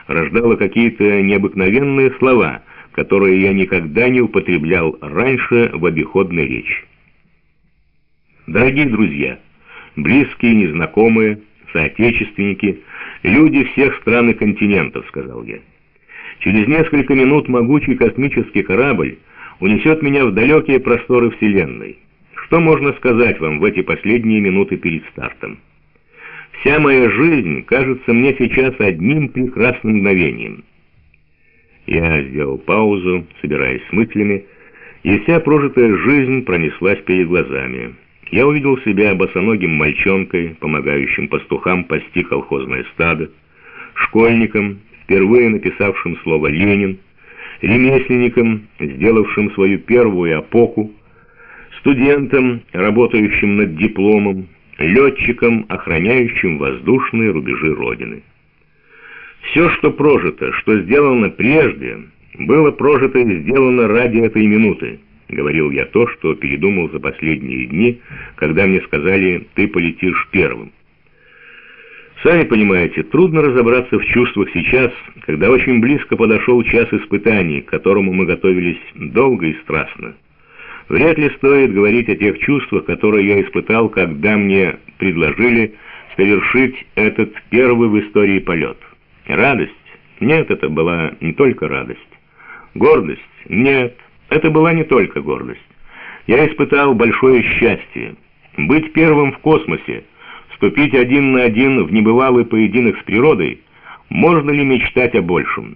рождало какие-то необыкновенные слова, которые я никогда не употреблял раньше в обиходной речи. Дорогие друзья, близкие, незнакомые, соотечественники, люди всех стран и континентов, сказал я. Через несколько минут могучий космический корабль унесет меня в далекие просторы Вселенной. Что можно сказать вам в эти последние минуты перед стартом? Вся моя жизнь кажется мне сейчас одним прекрасным мгновением. Я сделал паузу, собираясь с мыслями, и вся прожитая жизнь пронеслась перед глазами. Я увидел себя босоногим мальчонкой, помогающим пастухам пасти колхозное стадо, школьником, впервые написавшим слово «Ленин», ремесленником, сделавшим свою первую опоку, студентом, работающим над дипломом, летчиком, охраняющим воздушные рубежи Родины. Все, что прожито, что сделано прежде, было прожито и сделано ради этой минуты. Говорил я то, что передумал за последние дни, когда мне сказали «ты полетишь первым». Сами понимаете, трудно разобраться в чувствах сейчас, когда очень близко подошел час испытаний, к которому мы готовились долго и страстно. Вряд ли стоит говорить о тех чувствах, которые я испытал, когда мне предложили совершить этот первый в истории полет. Радость? Нет, это была не только радость. Гордость? Нет, это была не только гордость. Я испытал большое счастье. Быть первым в космосе, вступить один на один в небывалый поединок с природой, можно ли мечтать о большем?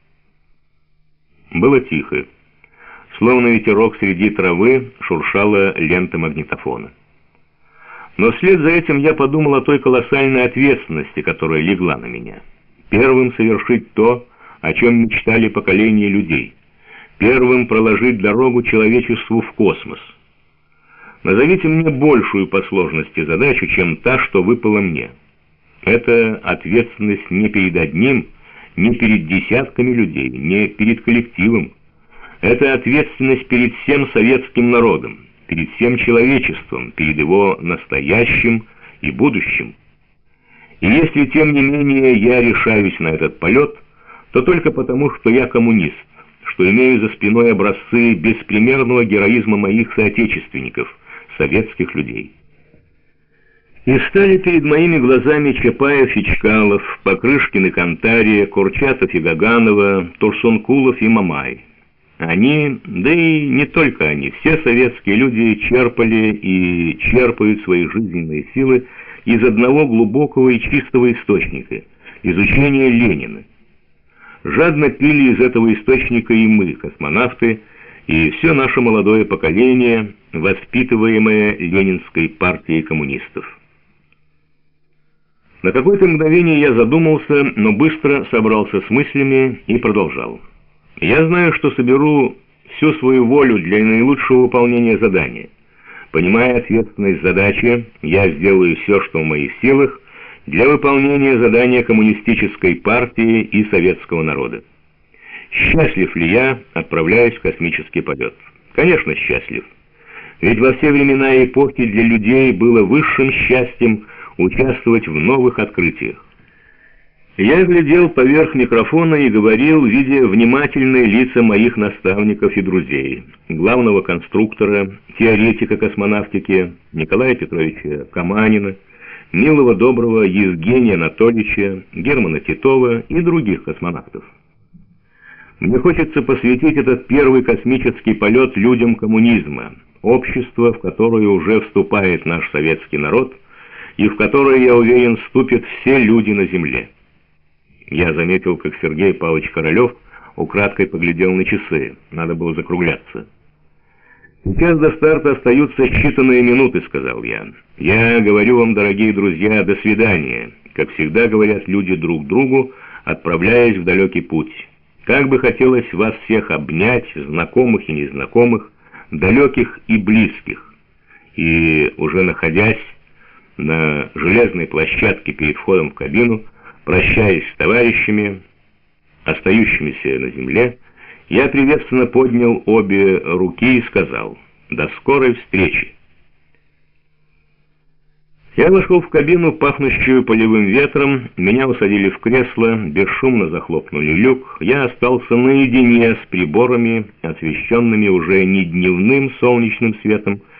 Было тихо. Словно ветерок среди травы шуршала лента магнитофона. Но вслед за этим я подумал о той колоссальной ответственности, которая легла на меня. Первым совершить то, о чем мечтали поколения людей. Первым проложить дорогу человечеству в космос. Назовите мне большую по сложности задачу, чем та, что выпала мне. Это ответственность не перед одним, не перед десятками людей, не перед коллективом. Это ответственность перед всем советским народом, перед всем человечеством, перед его настоящим и будущим. И если, тем не менее, я решаюсь на этот полет, то только потому, что я коммунист, что имею за спиной образцы беспримерного героизма моих соотечественников, советских людей. И стали перед моими глазами Чапаев и Чкалов, Покрышкин и Кантария, Курчатов и Гаганова, Турсункулов и Мамай. Они, да и не только они, все советские люди черпали и черпают свои жизненные силы из одного глубокого и чистого источника – изучения Ленина. Жадно пили из этого источника и мы, космонавты, и все наше молодое поколение, воспитываемое Ленинской партией коммунистов. На какое-то мгновение я задумался, но быстро собрался с мыслями и продолжал. Я знаю, что соберу всю свою волю для наилучшего выполнения задания. Понимая ответственность задачи, я сделаю все, что в моих силах, для выполнения задания коммунистической партии и советского народа. Счастлив ли я, отправляясь в космический полет? Конечно, счастлив. Ведь во все времена и эпохи для людей было высшим счастьем участвовать в новых открытиях. Я глядел поверх микрофона и говорил, видя внимательные лица моих наставников и друзей, главного конструктора, теоретика космонавтики Николая Петровича Каманина, милого доброго Евгения Анатольевича, Германа Титова и других космонавтов. Мне хочется посвятить этот первый космический полет людям коммунизма, общества, в которое уже вступает наш советский народ и в которое, я уверен, вступят все люди на Земле. Я заметил, как Сергей Павлович Королев украдкой поглядел на часы. Надо было закругляться. «Сейчас до старта остаются считанные минуты», — сказал я. «Я говорю вам, дорогие друзья, до свидания», как всегда говорят люди друг другу, отправляясь в далекий путь. Как бы хотелось вас всех обнять, знакомых и незнакомых, далеких и близких. И уже находясь на железной площадке перед входом в кабину, прощаясь с товарищами, остающимися на земле, я приветственно поднял обе руки и сказал: «До скорой встречи». Я вошел в кабину, пахнущую полевым ветром, меня усадили в кресло, бесшумно захлопнули люк. Я остался наедине с приборами, освещенными уже не дневным солнечным светом,